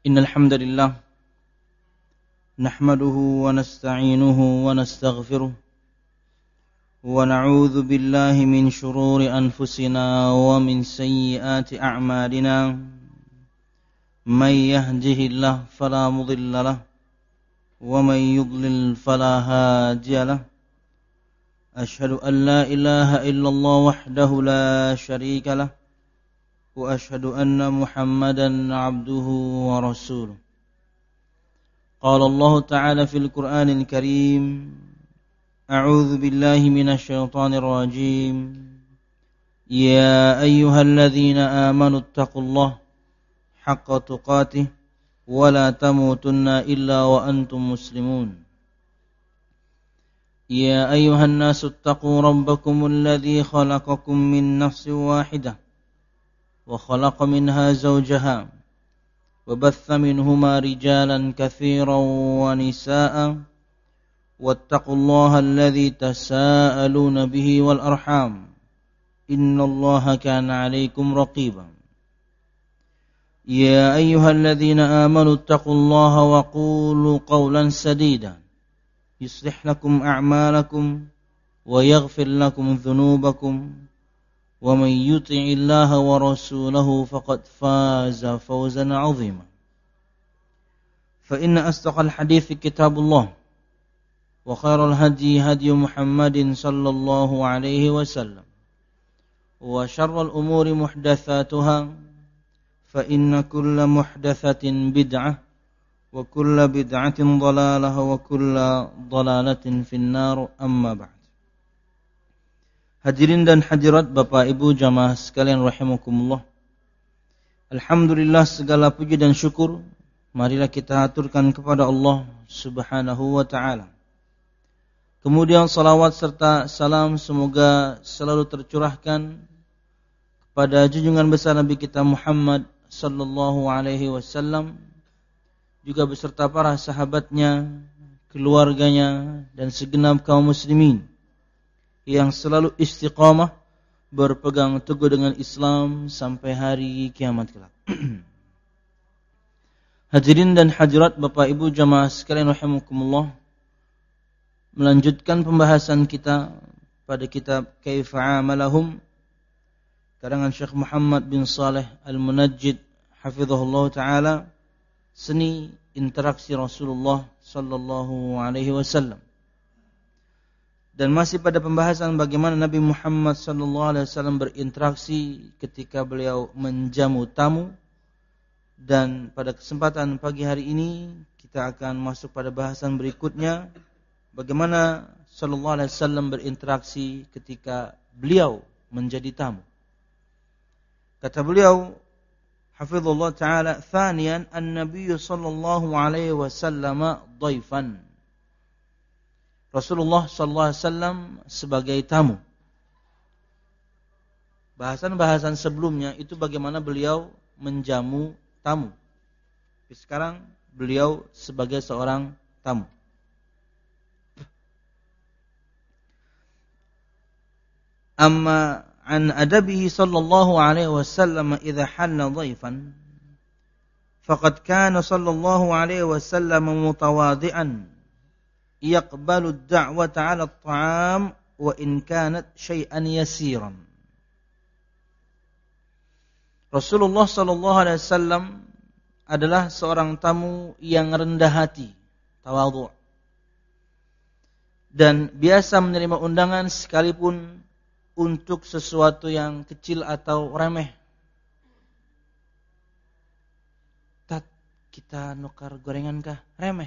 Innal hamdalillah nahmaduhu wa nasta'inuhu wa nastaghfiruh wa na'udzu billahi min shururi anfusina wa min sayyiati a'malina may yahdihillahu fala mudilla lahu wa may yudlil fala hadiya lahu ashhadu an la ilaha illallah wahdahu la sharika lahu وأشهد أن محمدا عبده ورسوله قال الله تعالى في القرآن الكريم أعوذ بالله من الشيطان الرجيم يا أيها الذين آمنوا اتقوا الله حق تقاته ولا تموتن إلا وأنتم مسلمون يا أيها الناس اتقوا ربكم الذي خلقكم من نفس واحدة وخلق منها زوجها وبث منهما رجالا كثيرا ونساء واتقوا الله الذي تساءلون به والأرحام إن الله كان عليكم رقيبا يا أيها الذين آمنوا اتقوا الله وقولوا قولا سديدا يصلح لكم أعمالكم ويغفر لكم ذنوبكم ومن يطع الله ورسوله فقد فاز فوزا عظيما فإن أصدق الحديث كتاب الله وخير الهدي هدي محمد صلى الله عليه وسلم وشر الأمور محدثاتها فإن كل محدثة بدعة وكل بدعة ضلالة وكل ضلالة في النار أما بعد. Hadirin dan hadirat Bapak Ibu jamaah sekalian rahimakumullah. Alhamdulillah segala puji dan syukur marilah kita aturkan kepada Allah Subhanahu wa taala. Kemudian salawat serta salam semoga selalu tercurahkan kepada junjungan besar Nabi kita Muhammad sallallahu alaihi wasallam juga beserta para sahabatnya, keluarganya dan segenap kaum muslimin yang selalu istiqamah berpegang teguh dengan Islam sampai hari kiamat kelak. Hadirin dan hadirat Bapak Ibu jamaah sekalian rahimakumullah, melanjutkan pembahasan kita pada kitab Kaifa Amalahum karangan Syekh Muhammad bin Saleh Al-Munajjid hafizahullah taala, seni interaksi Rasulullah sallallahu alaihi wasallam. Dan masih pada pembahasan bagaimana Nabi Muhammad SAW berinteraksi ketika beliau menjamu tamu. Dan pada kesempatan pagi hari ini kita akan masuk pada bahasan berikutnya, bagaimana SAW berinteraksi ketika beliau menjadi tamu. Kata beliau hafizullah ta'ala, thaniyan an-nabiy sallallahu alaihi wasallam dhaifan. Rasulullah SAW sebagai tamu. Bahasan-bahasan sebelumnya itu bagaimana beliau menjamu tamu. Tapi sekarang beliau sebagai seorang tamu. Amma an adabihi sallallahu alaihi wasallam idza hanna dhaifan faqad kana sallallahu alaihi wasallam mutawadi'an yaqbalu ad-da'wata 'ala at-ta'am wa in kanat syai'an yasiran. Rasulullah sallallahu alaihi wasallam adalah seorang tamu yang rendah hati, tawadhu, dan biasa menerima undangan sekalipun untuk sesuatu yang kecil atau remeh. Tat, kita nukar gorengan kah? Remeh.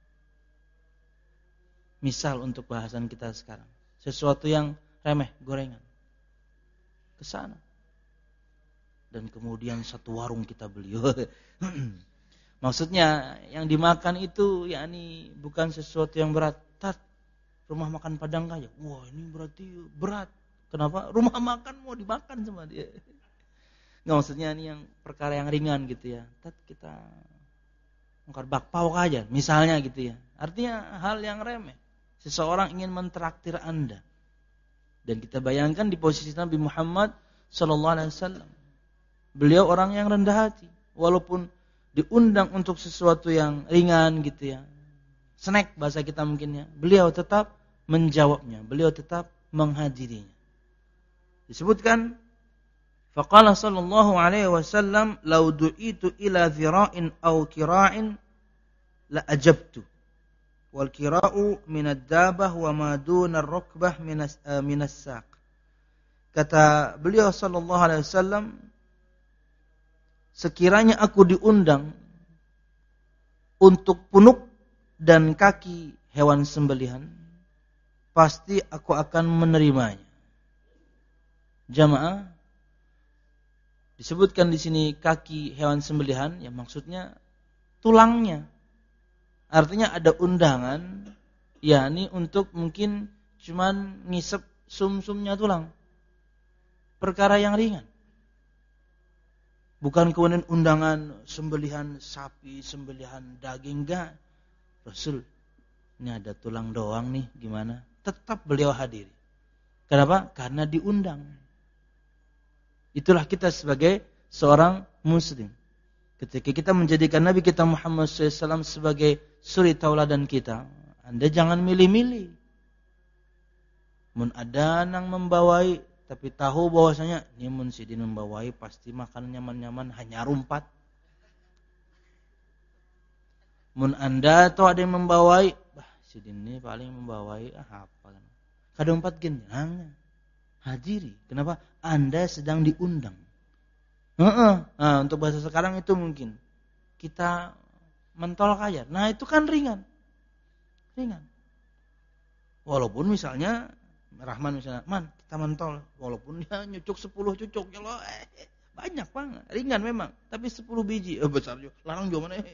Misal untuk bahasan kita sekarang, sesuatu yang remeh, gorengan, ke sana. Dan kemudian satu warung kita beli. Maksudnya yang dimakan itu yakni bukan sesuatu yang berat. Tat, rumah makan Padang aja. Wah, ini berarti berat. Kenapa? Rumah makan mau dimakan sama dia. Enggak, maksudnya ini yang perkara yang ringan gitu ya. Tat, kita ngkar bakpao aja misalnya gitu ya. Artinya hal yang remeh. Seseorang ingin mentraktir Anda. Dan kita bayangkan di posisi Nabi Muhammad sallallahu alaihi wasallam. Beliau orang yang rendah hati. Walaupun diundang untuk sesuatu yang ringan gitu ya, snack bahasa kita mungkin ya, beliau tetap menjawabnya, beliau tetap menghadirinya. Disebutkan, faqala sallallahu alaihi wasallam, "Lau du'itu ila dhira'in aw kira'in la ajabtu." Wal kira'u min ad-dabah wa ma duna ar-rukbah min as-saq. Kata beliau sallallahu alaihi wasallam, sekiranya aku diundang untuk punuk dan kaki hewan sembelihan, pasti aku akan menerimanya. Jamaah, disebutkan di sini kaki hewan sembelihan, ya maksudnya tulangnya. Artinya ada undangan, yakni untuk mungkin cuman ngisep sumsumnya tulang. Perkara yang ringan. Bukan kemudian undangan sembelihan sapi, sembelihan daging, enggak. Rasul, ini ada tulang doang nih, gimana? Tetap beliau hadiri. Kenapa? Karena diundang. Itulah kita sebagai seorang muslim. Ketika kita menjadikan Nabi kita Muhammad SAW sebagai suri tauladan kita, Anda jangan milih-milih. Mun ada nang membawai, tapi tahu bahwasanya ini mun sidin membawai pasti makan nyaman-nyaman hanya rumpat. Mun Anda atau ada yang membawai, sidin ini paling membawai apa kan? Kadang empat gen, hadiri. Kenapa? Anda sedang diundang. Nah, untuk bahasa sekarang itu mungkin kita mentol kaya. Nah, itu kan ringan. Walaupun misalnya Rahman misalnya, "Man, kita mentol." Walaupun dia nyucuk 10 cucuk, ya loh, banyak banget. Ringan memang, tapi 10 biji besar juga. Larang juga mana?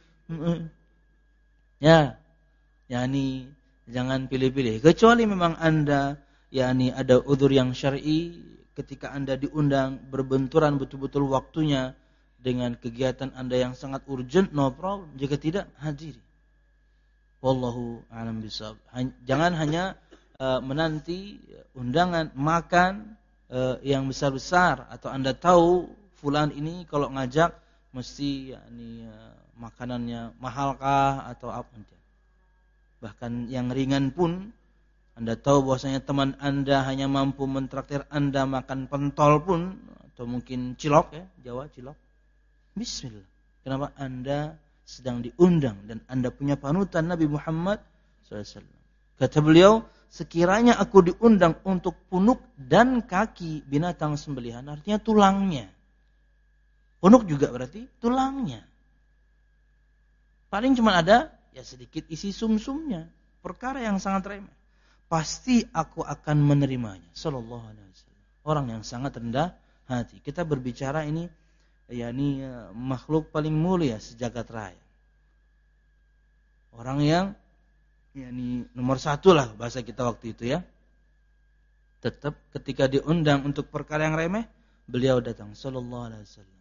Ya, yakni jangan pilih-pilih. Kecuali memang Anda yakni ada udzur yang syar'i, ketika Anda diundang berbenturan betul-betul waktunya dengan kegiatan Anda yang sangat urgent, no problem. Jika tidak, hadiri. Wallahu a'lam bishawab. Jangan hanya menanti undangan makan yang besar-besar, atau Anda tahu fulan ini kalau ngajak mesti yakni makanannya mahalkah atau apa. Bahkan yang ringan pun Anda tahu bahwasanya teman Anda hanya mampu mentraktir Anda makan pentol pun, atau mungkin cilok ya, Jawa cilok. Bismillah. Kenapa? Anda sedang diundang dan Anda punya panutan Nabi Muhammad SAW. Kata beliau, sekiranya aku diundang untuk punuk dan kaki binatang sembelihan, artinya tulangnya. Punuk juga berarti tulangnya. Paling cuma ada ya sedikit isi sumsumnya, perkara yang sangat remeh. Pasti aku akan menerimanya. Sallallahu alaihi wasallam. Orang yang sangat rendah hati. Kita berbicara ini, yakni makhluk paling mulia sejagat raya. Orang yang yakni nomor 1 lah bahasa kita waktu itu ya. Tetap ketika diundang untuk perkara yang remeh, beliau datang. Sallallahu alaihi wasallam.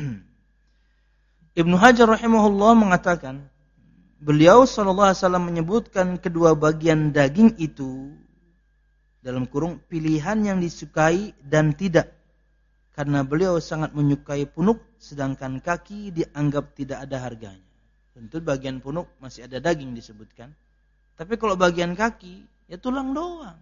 Ibnu Hajar rahimahullah mengatakan, beliau sallallahu alaihi wasallam menyebutkan kedua bagian daging itu dalam kurung pilihan yang disukai dan tidak, karena beliau sangat menyukai punuk, sedangkan kaki dianggap tidak ada harganya. Tentu bagian punuk masih ada daging disebutkan, tapi kalau bagian kaki ya tulang doang.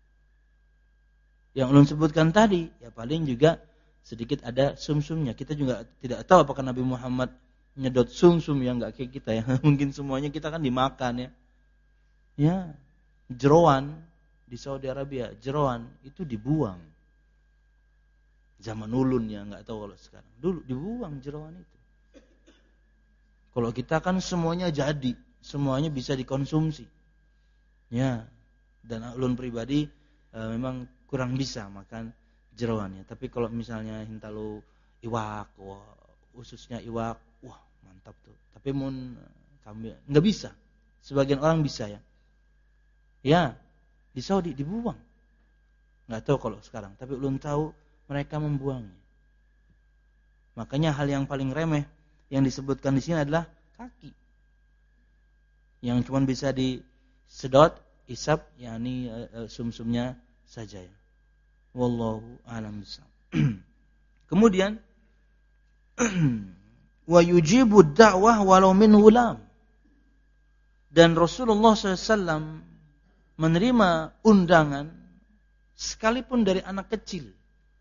Yang ulun sebutkan tadi ya paling juga sedikit ada sumsumnya. Kita juga tidak tahu apakah Nabi Muhammad nyedot sumsum yang enggak kayak kita ya. Mungkin semuanya kita kan dimakan ya. Ya, jeroan di Saudi Arabia, jeroan itu dibuang. Zaman ulun ya, enggak tahu kalau sekarang. Dulu dibuang jeroan itu. Kalau kita kan semuanya jadi, semuanya bisa dikonsumsi. Ya. Dan ulun pribadi memang kurang bisa makan jeroannya. Tapi kalau misalnya hintalu iwak, ususnya iwak, wah mantap tuh. Tapi mun kami nggak bisa. Sebagian orang bisa ya. Ya, di Saudi dibuang. Nggak tahu kalau sekarang. Tapi ulun tahu mereka membuangnya. Makanya hal yang paling remeh yang disebutkan di sini adalah kaki. Yang cuma bisa disedot, isap, yakni sumsumnya saja ya. Wallahu a'lam bishawab. Kemudian wa yujibu da'wah walau min ghulam. Dan Rasulullah SAW menerima undangan sekalipun dari anak kecil.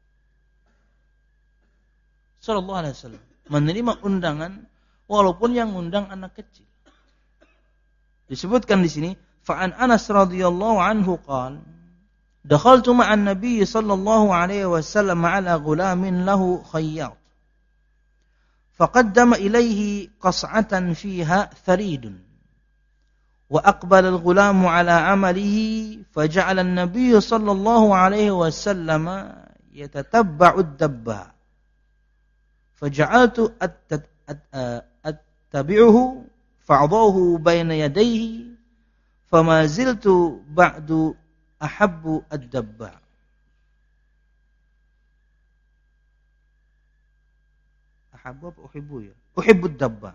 Sallallahu alaihi wasallam menerima undangan walaupun yang undang anak kecil. Disebutkan di sini, fa'an Anas radhiyallahu anhu qala, dakhaltu ma'an nabiy sallallahu alaihi wasallam ala ghulamin lahu khayyat. Faqaddama ilayhi qas'atan fiha tharidun. وأقبل الغلام على عمله فجعل النبي صلى الله عليه وسلم يتتبع الدبة فجعلت أتبعه فأضعه بين يديه فما زلت بعد أحب الدبة. أحب الدبة.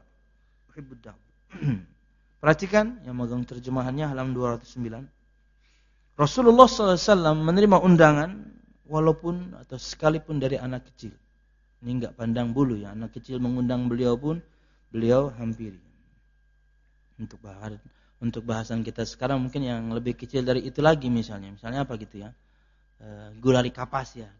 Perhatikan yang megang terjemahannya halaman 209. Rasulullah SAW menerima undangan walaupun atau sekalipun dari anak kecil. Ini enggak pandang bulu ya, anak kecil mengundang beliau pun beliau hampiri. Untuk bahasan kita sekarang mungkin yang lebih kecil dari itu lagi misalnya apa gitu ya? Gulali kapas ya.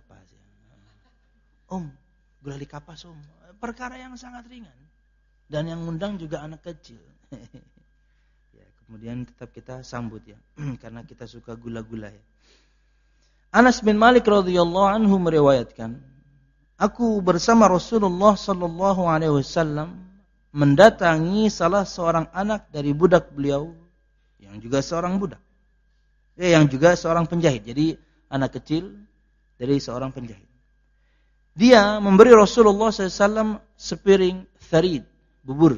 Om, gulali kapas om. Perkara yang sangat ringan. Dan yang undang juga anak kecil. Ya, kemudian tetap kita sambut ya, karena kita suka gula-gula ya. Anas bin Malik radhiyallahu anhu meriwayatkan, aku bersama Rasulullah sallallahu alaihi wasallam mendatangi salah seorang anak dari budak beliau yang juga seorang budak. Yang juga seorang penjahit. Jadi anak kecil dari seorang penjahit. Dia memberi Rasulullah SAW sepiring tharid, bubur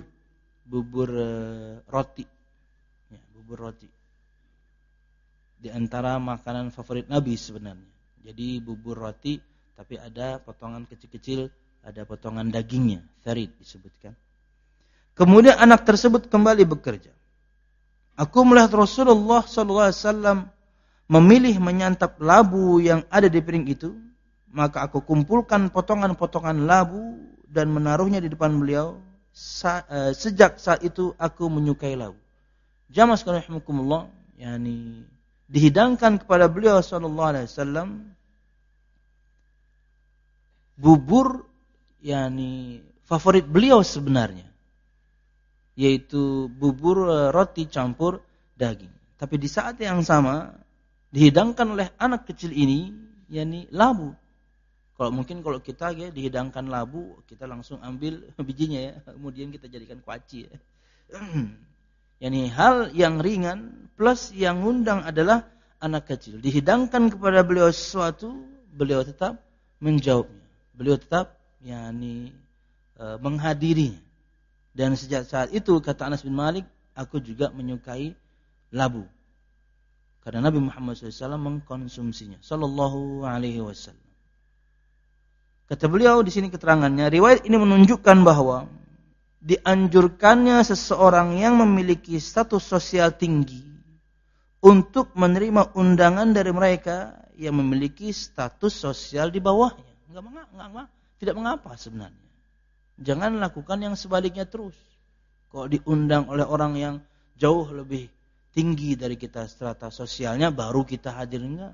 roti. Ya, bubur roti. Di antara makanan favorit Nabi sebenarnya. Jadi bubur roti tapi ada potongan kecil-kecil, ada potongan dagingnya, tharid disebutkan. Kemudian anak tersebut kembali bekerja. Aku melihat Rasulullah SAW memilih menyantap labu yang ada di piring itu, maka aku kumpulkan potongan-potongan labu dan menaruhnya di depan beliau. Sejak saat itu aku menyukai labu. Jamaah sekalian rahimakumullah, yakni dihidangkan kepada beliau sallallahu alaihi wasallam bubur yakni favorit beliau sebenarnya, yaitu bubur roti campur daging. Tapi di saat yang sama dihidangkan oleh anak kecil ini yakni labu. Kalau kita ya dihidangkan labu, kita langsung ambil bijinya ya, kemudian kita jadikan kuaci ya. Yani hal yang ringan plus yang ngundang adalah anak kecil. Dihidangkan kepada beliau sesuatu, beliau tetap menjawabnya. Beliau tetap menghadirinya. Dan sejak saat itu kata Anas bin Malik, aku juga menyukai labu. Karena Nabi Muhammad SAW mengkonsumsinya sallallahu alaihi wasallam. Kata beliau di sini keterangannya, riwayat ini menunjukkan bahwa dianjurkannya seseorang yang memiliki status sosial tinggi untuk menerima undangan dari mereka yang memiliki status sosial di bawahnya. Tidak mengapa sebenarnya. Jangan lakukan yang sebaliknya terus. Kalau diundang oleh orang yang jauh lebih tinggi dari kita strata sosialnya, baru kita hadir, enggak.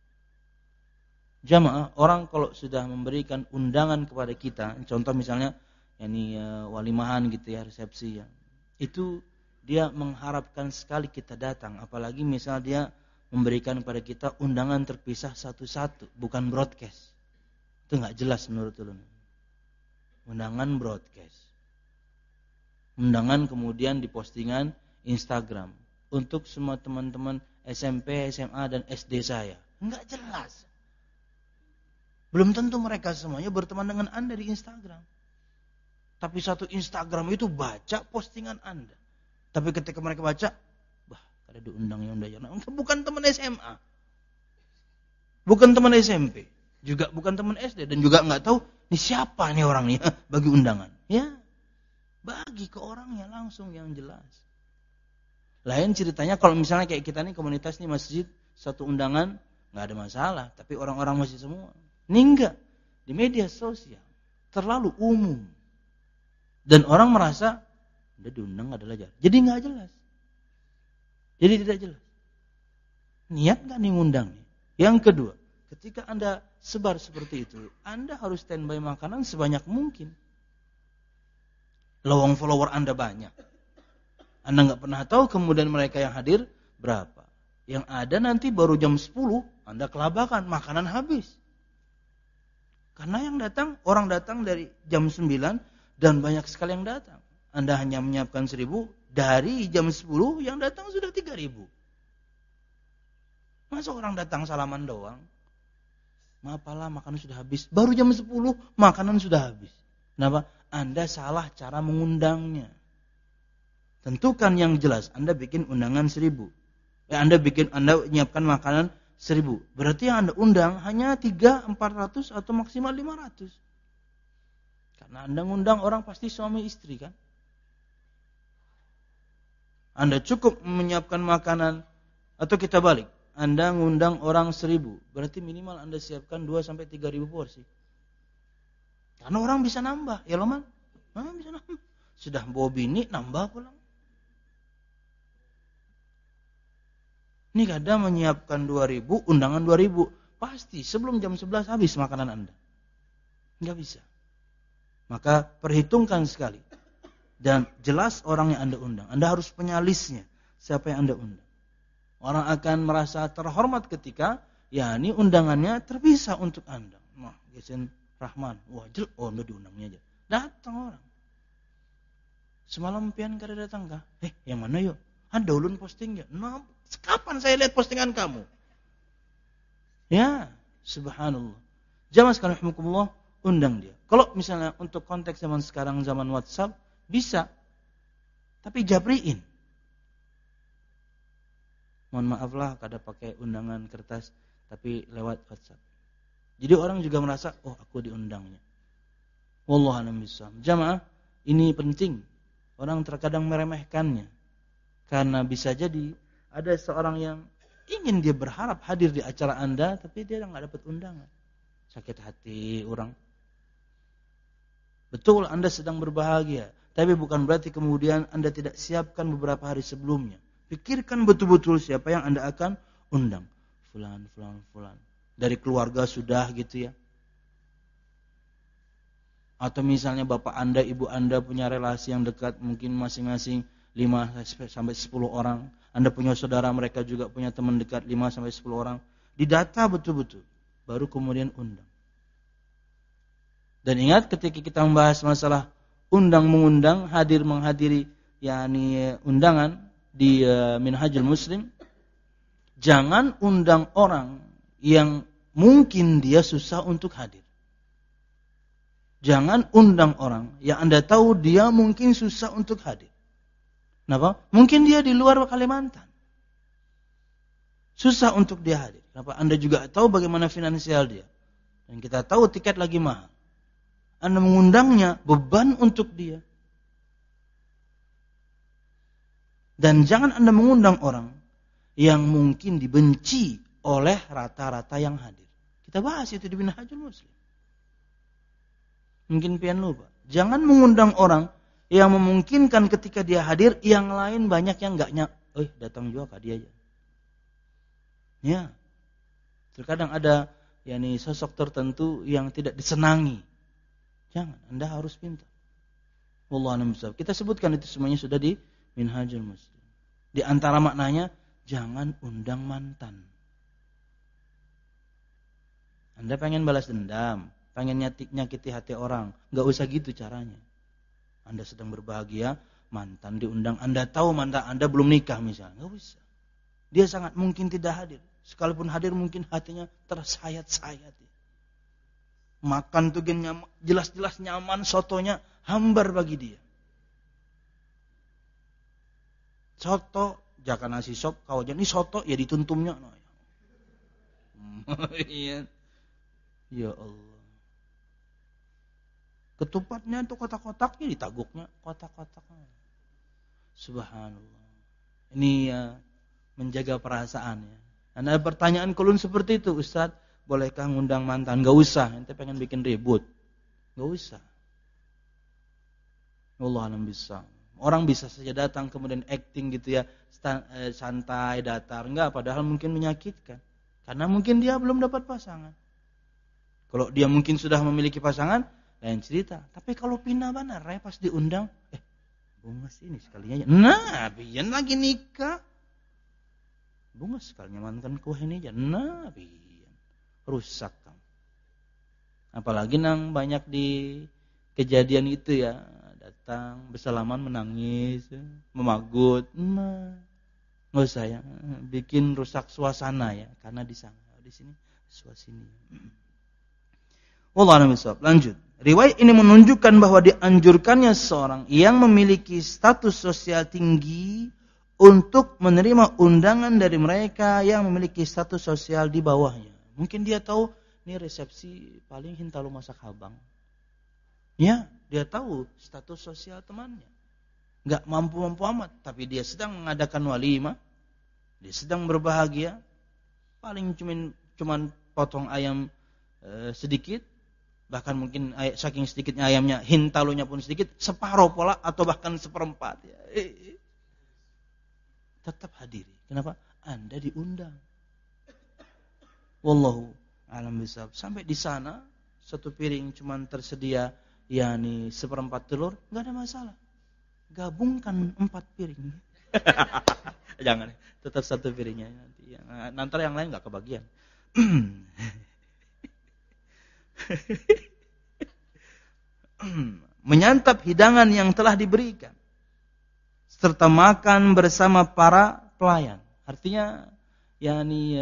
Jamaah, orang kalau sudah memberikan undangan kepada kita, contoh misalnya walimahan gitu ya, resepsi ya, itu dia mengharapkan sekali kita datang, apalagi misal dia memberikan kepada kita undangan terpisah satu-satu, bukan broadcast. Itu enggak jelas menurut ulun. Undangan broadcast. Undangan kemudian di postingan Instagram untuk semua teman-teman SMP, SMA dan SD saya. Enggak jelas. Belum tentu mereka semuanya berteman dengan Anda di Instagram. Tapi satu Instagram itu baca postingan Anda. Tapi ketika mereka baca, ada diundangnya. Bukan teman SMA. Bukan teman SMP. Juga bukan teman SD. Dan juga enggak tahu, ini siapa nih orang nih bagi undangan. Ya, bagi ke orangnya langsung yang jelas. Lain ceritanya kalau misalnya kayak kita nih komunitas nih masjid, satu undangan, enggak ada masalah. Tapi orang-orang masjid semua. Ini enggak, di media sosial terlalu umum. Dan orang merasa Anda diundang adalah jelas. Jadi nggak jelas. Jadi tidak jelas. Niat nggak nih ngundangnya? Yang kedua, ketika Anda sebar seperti itu, Anda harus standby makanan sebanyak mungkin. Lowong follower Anda banyak. Anda nggak pernah tahu kemudian mereka yang hadir berapa. Yang ada nanti baru jam 10, Anda kelabakan, makanan habis. Karena yang datang, orang datang dari jam 9 dan banyak sekali yang datang. Anda hanya menyiapkan 1000, dari jam 10 yang datang sudah 3000. Masa orang datang salaman doang? Apalah makanan sudah habis. Baru jam 10 makanan sudah habis. Kenapa? Anda salah cara mengundangnya. Tentukan yang jelas. Anda bikin undangan 1000. Anda nyiapkan makanan 1000. Berarti yang Anda undang hanya 300, 400 atau maksimal 500. Karena Anda ngundang orang pasti suami istri kan. Anda cukup menyiapkan makanan, atau kita balik. Anda ngundang orang 1000. Berarti minimal Anda siapkan 2-3 ribu porsi. Karena orang bisa nambah. Ya loh man. Bisa nambah. Sudah bawa bini, nambah pulang. Ini kadang menyiapkan 2000, undangan 2000. Pasti sebelum jam 11 habis makanan Anda. Enggak bisa. Maka perhitungkan sekali. Dan jelas orang yang Anda undang. Anda harus penyalisnya. Siapa yang Anda undang. Orang akan merasa terhormat ketika ini undangannya terpisah untuk Anda. Nah, Gesen Rahman. Wah, Anda diundangnya aja. Datang orang. Semalam pian kada datang kah? Yang mana yuk? Ada ulun posting ya. Nah, kapan saya lihat postingan kamu? Ya, subhanallah. Jamaah sekalian rahimakumullah, undang dia. Kalau misalnya untuk konteks zaman sekarang, zaman WhatsApp, bisa. Tapi jabriin. Mohon maaflah kada pakai undangan kertas, tapi lewat WhatsApp. Jadi orang juga merasa, aku diundangnya. Wallahu a'lam bishawab. Jamaah, ini penting. Orang terkadang meremehkannya. Karena bisa jadi ada seorang yang ingin dia berharap hadir di acara Anda, tapi dia enggak dapat undangan. Sakit hati orang. Betul Anda sedang berbahagia, tapi bukan berarti kemudian Anda tidak siapkan beberapa hari sebelumnya. Pikirkan betul-betul siapa yang Anda akan undang. Fulan. Dari keluarga sudah gitu ya. Atau misalnya bapak Anda, ibu Anda punya relasi yang dekat, mungkin masing-masing 5-10 orang. Anda punya saudara, mereka juga punya teman dekat 5-10 orang. Didata betul-betul. Baru kemudian undang. Dan ingat ketika kita membahas masalah undang-mengundang, hadir-menghadiri, undangan, di Minhajul Muslim, jangan undang orang yang mungkin dia susah untuk hadir. Jangan undang orang yang Anda tahu dia mungkin susah untuk hadir. Kenapa? Mungkin dia di luar Kalimantan. Susah untuk dia hadir. Kenapa? Anda juga tahu bagaimana finansial dia. Dan kita tahu tiket lagi mahal. Anda mengundangnya, beban untuk dia. Dan jangan Anda mengundang orang yang mungkin dibenci oleh rata-rata yang hadir. Kita bahas itu di Minhajul Muslim. Mungkin pian lupa. Jangan mengundang orang yang memungkinkan ketika dia hadir, yang lain banyak yang enggak datang juga kah dia aja. Ya. Terkadang ada sosok tertentu yang tidak disenangi. Jangan, Anda harus pintar. Wallahu a'lam bishawab. Kita sebutkan itu semuanya sudah di Minhajul Muslim. Di antara maknanya, jangan undang mantan. Anda pengen balas dendam, pengen nyakiti hati orang, gak usah gitu caranya. Anda sedang berbahagia, mantan diundang, Anda tahu mantan Anda belum nikah misalnya, gak usah. Dia sangat mungkin tidak hadir. Sekalipun hadir mungkin hatinya tersayat-sayat. Makan tuh jelas-jelas nyaman, sotonya hambar bagi dia. Soto, jangan nasi sop, kau jadi soto ya dituntumnya. Iya. Ya Allah. Ketupatnya itu kotak-kotaknya ditaguknya kotak-kotaknya. Subhanallah. Ini menjaga perasaan ya. Dan ada pertanyaan kulun seperti itu, Ustaz, bolehkah ngundang mantan? Gak usah, ente pengen bikin ribut. Gak usah. Wallahu a'lam bishawab. Orang bisa saja datang kemudian acting gitu ya, santai, datar, enggak, padahal mungkin menyakitkan. Karena mungkin dia belum dapat pasangan. Kalau dia mungkin sudah memiliki pasangan, lain cerita. Tapi kalau pindah benar, pas diundang, bunga sini sekalinya. Nah, biyen lagi nikah. Bunga sekalinya mantan kuah ini aja. Nah, biyen. Rusak kan. Apalagi nang banyak di kejadian itu ya. Datang, bersalaman, menangis, memagut. Nah, nggak usah ya. Bikin rusak suasana ya. Karena di sana, di sini, suasana. Wallahu a'lam bishawab. Lanjut. Riwayat ini menunjukkan bahwa dianjurkannya seorang yang memiliki status sosial tinggi untuk menerima undangan dari mereka yang memiliki status sosial di bawahnya. Mungkin dia tahu, ini resepsi paling hintalu masak habang. Ya, dia tahu status sosial temannya. Enggak mampu-mampu amat, tapi dia sedang mengadakan walimah, dia sedang berbahagia, paling cuman potong ayam sedikit, bahkan mungkin saking sedikitnya ayamnya, hintalunya pun sedikit, separuh pola atau bahkan seperempat. Ya. Tetap hadiri. Kenapa? Anda diundang. Wallahu a'lam bishawab. Sampai di sana satu piring cuman tersedia yakni seperempat telur, enggak ada masalah. Gabungkan 4 piring. Jangan, tetap satu piringnya nanti. Nanti yang lain enggak kebagian. Menyantap hidangan yang telah diberikan serta makan bersama para pelayan. Artinya yakni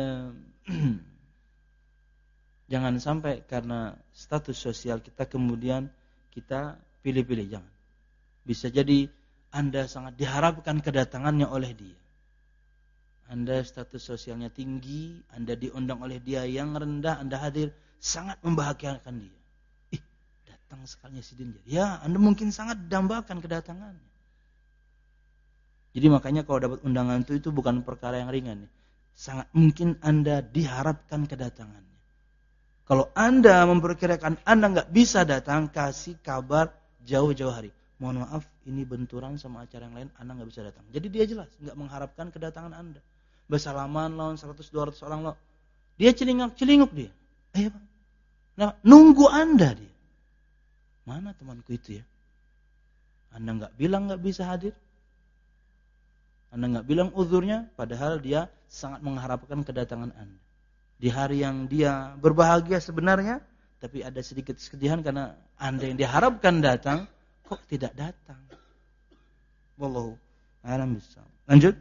jangan sampai karena status sosial kita kemudian kita pilih-pilih, jangan. Bisa jadi Anda sangat diharapkan kedatangannya oleh dia. Anda status sosialnya tinggi, Anda diundang oleh dia yang rendah, Anda hadir, sangat membahagiakan dia. Datang sekalinya si Dinja. Ya, Anda mungkin sangat dambakan kedatangannya. Jadi makanya kalau dapat undangan itu bukan perkara yang ringan. Sangat mungkin Anda diharapkan kedatangannya. Kalau Anda memperkirakan Anda nggak bisa datang, kasih kabar jauh-jauh hari. Mohon maaf, ini benturan sama acara yang lain, Anda nggak bisa datang. Jadi dia jelas nggak mengharapkan kedatangan Anda. Bersalaman lawan 100-200 orang loh. Dia celinguk dia. Ayo Bang. Nah, nunggu Anda dia. Mana temanku itu ya? Anda nggak bilang nggak bisa hadir. Anda nggak bilang uzurnya, padahal dia sangat mengharapkan kedatangan Anda. Di hari yang dia berbahagia sebenarnya, tapi ada sedikit kesedihan karena Anda yang diharapkan datang, kok tidak datang. Wallahu a'lam bishawab. Lanjut.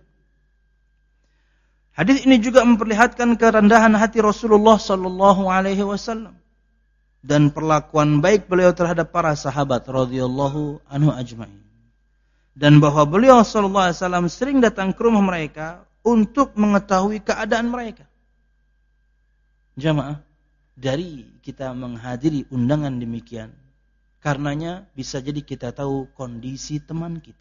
Hadis ini juga memperlihatkan kerendahan hati Rasulullah sallallahu alaihi wasallam dan perlakuan baik beliau terhadap para sahabat radhiyallahu anhu ajma'in. Dan bahwa beliau sallallahu alaihi wasallam sering datang ke rumah mereka untuk mengetahui keadaan mereka. Jamaah, dari kita menghadiri undangan demikian, karenanya bisa jadi kita tahu kondisi teman kita.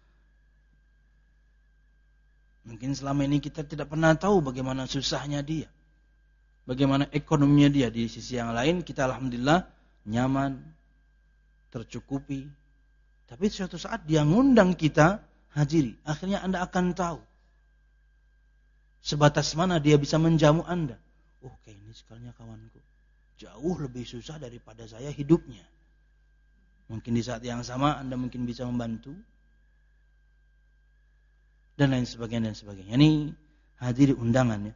Mungkin selama ini kita tidak pernah tahu bagaimana susahnya dia. Bagaimana ekonominya dia. Di sisi yang lain kita alhamdulillah nyaman, tercukupi. Tapi suatu saat dia ngundang kita hadiri. Akhirnya Anda akan tahu sebatas mana dia bisa menjamu Anda. Oh, kayak ini sekalinya kawanku. Jauh lebih susah daripada saya hidupnya. Mungkin di saat yang sama Anda mungkin bisa membantu. Dan lain sebagainya dan sebagainya. Ini hadiri undangan ya.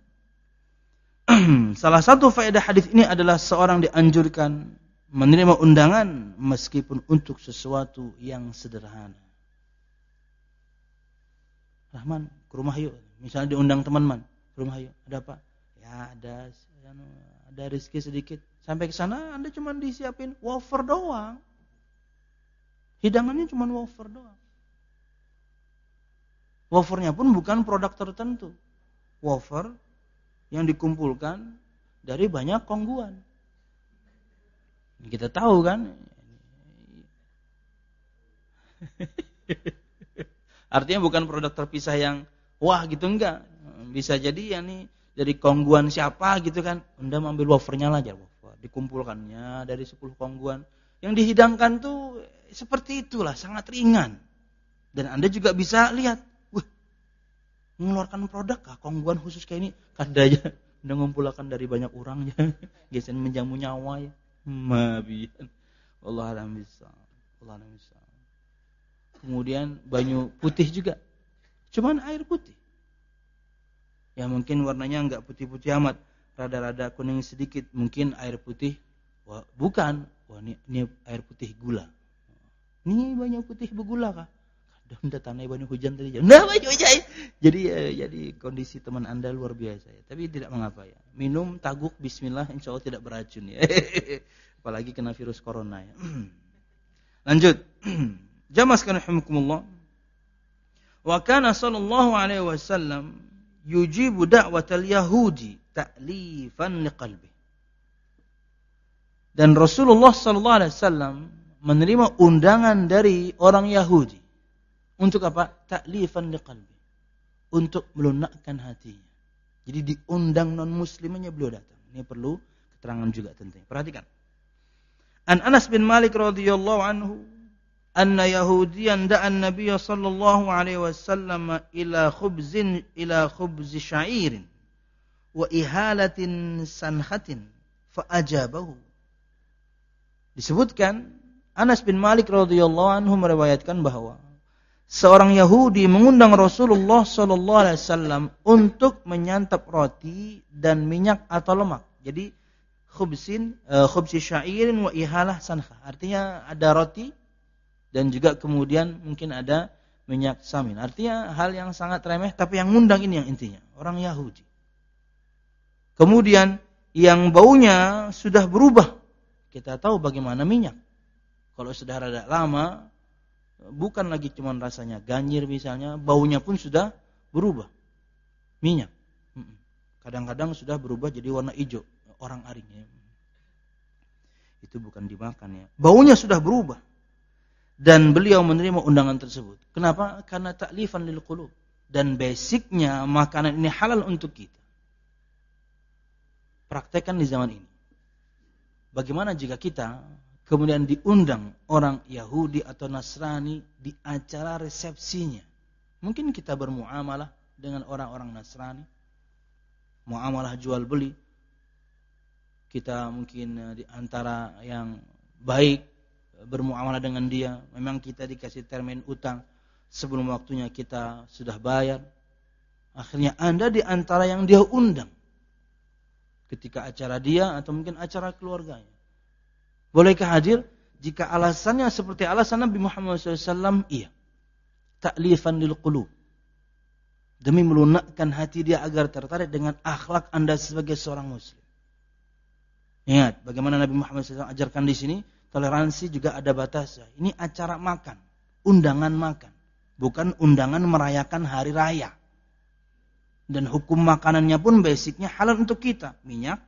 Salah satu faedah hadis ini adalah seorang dianjurkan menerima undangan meskipun untuk sesuatu yang sederhana. Rahman, ke rumah yuk. Misalnya diundang teman-teman, ke rumah yuk. Ada apa? Ya ada rezeki sedikit. Sampai ke sana Anda cuma disiapin wafer doang. Hidangannya cuma wafer doang. Wafernya pun bukan produk tertentu. Wafer yang dikumpulkan dari banyak kongguan. Kita tahu kan. Artinya bukan produk terpisah yang wah gitu enggak. Bisa jadi ya nih dari kongguan siapa gitu kan. Anda ambil wafernya aja wafer. Dikumpulkannya dari 10 kongguan. Yang dihidangkan tuh Seperti itulah, sangat ringan. Dan Anda juga bisa lihat, mengeluarkan produk kongguan khusus kayak ini, kadanya udah ngumpulkan dari banyak orang ya. Gesen menjamu nyawa ya. Mabian. Allah alam bisa. Kemudian banyu putih juga. Cuman air putih. Ya mungkin warnanya enggak putih-putih amat, rada-rada kuning sedikit, mungkin air putih. Bukan. Ini air putih gula. Ini banyu putih bergula kah? Udah tanah banyu hujan tadi. Nah, banyu hujan. Jadi kondisi teman Anda luar biasa ya. Tapi tidak mengapa ya. Minum taguk bismillah insya Allah tidak beracun ya. Apalagi kena virus corona ya. Lanjut. Jamaah sekalian rahimakumullah. Wa kana sallallahu alaihi wasallam yujibu da'watal yahudi ta'lifan liqalbi. Dan Rasulullah sallallahu alaihi wasallam menerima undangan dari orang Yahudi. Untuk apa? Ta'lifan liqalbi. Untuk melunakkan hatinya. Jadi diundang non-muslimnya beliau datang. Ini perlu keterangan juga tentunya. Perhatikan. An Anas bin Malik radhiyallahu anhu, anna Yahudiyan da'an Nabiy sallallahu alaihi wasallam ila khubz sya'irin wa ihalatin sanhatin fa ajabahu. Disebutkan Anas bin Malik radhiyallahu anhu meriwayatkan bahwa seorang Yahudi mengundang Rasulullah sallallahu alaihi wasallam untuk menyantap roti dan minyak atau lemak. Jadi khubzi syairin wa ihalah sanha. Artinya ada roti dan juga kemudian mungkin ada minyak samin. Artinya hal yang sangat remeh, tapi yang ngundang ini yang intinya orang Yahudi. Kemudian yang baunya sudah berubah. Kita tahu bagaimana minyak. Kalau sudah rada lama, bukan lagi cuma rasanya ganjil misalnya, baunya pun sudah berubah. Minyak. Kadang-kadang sudah berubah jadi warna hijau, orang aring ya. Itu bukan dimakan ya. Baunya sudah berubah. Dan beliau menerima undangan tersebut. Kenapa? Karena ta'lifan lil qulub. Dan basicnya makanan ini halal untuk kita. Praktekkan di zaman ini. Bagaimana jika kita kemudian diundang orang Yahudi atau Nasrani di acara resepsinya. Mungkin kita bermuamalah dengan orang-orang Nasrani. Muamalah jual beli. Kita mungkin di antara yang baik bermuamalah dengan dia. Memang kita dikasih termin utang. Sebelum waktunya kita sudah bayar. Akhirnya Anda di antara yang dia undang. Ketika acara dia atau mungkin acara keluarganya. Bolehkah hadir? Jika alasannya seperti alasan Nabi Muhammad SAW, iya. Ta'lifan lil qulub. Demi melunakkan hati dia agar tertarik dengan akhlak Anda sebagai seorang muslim. Ingat, bagaimana Nabi Muhammad SAW ajarkan di sini, toleransi juga ada batasnya. Ini acara makan, undangan makan. Bukan undangan merayakan hari raya. Dan hukum makanannya pun basicnya halal untuk kita. Minyak,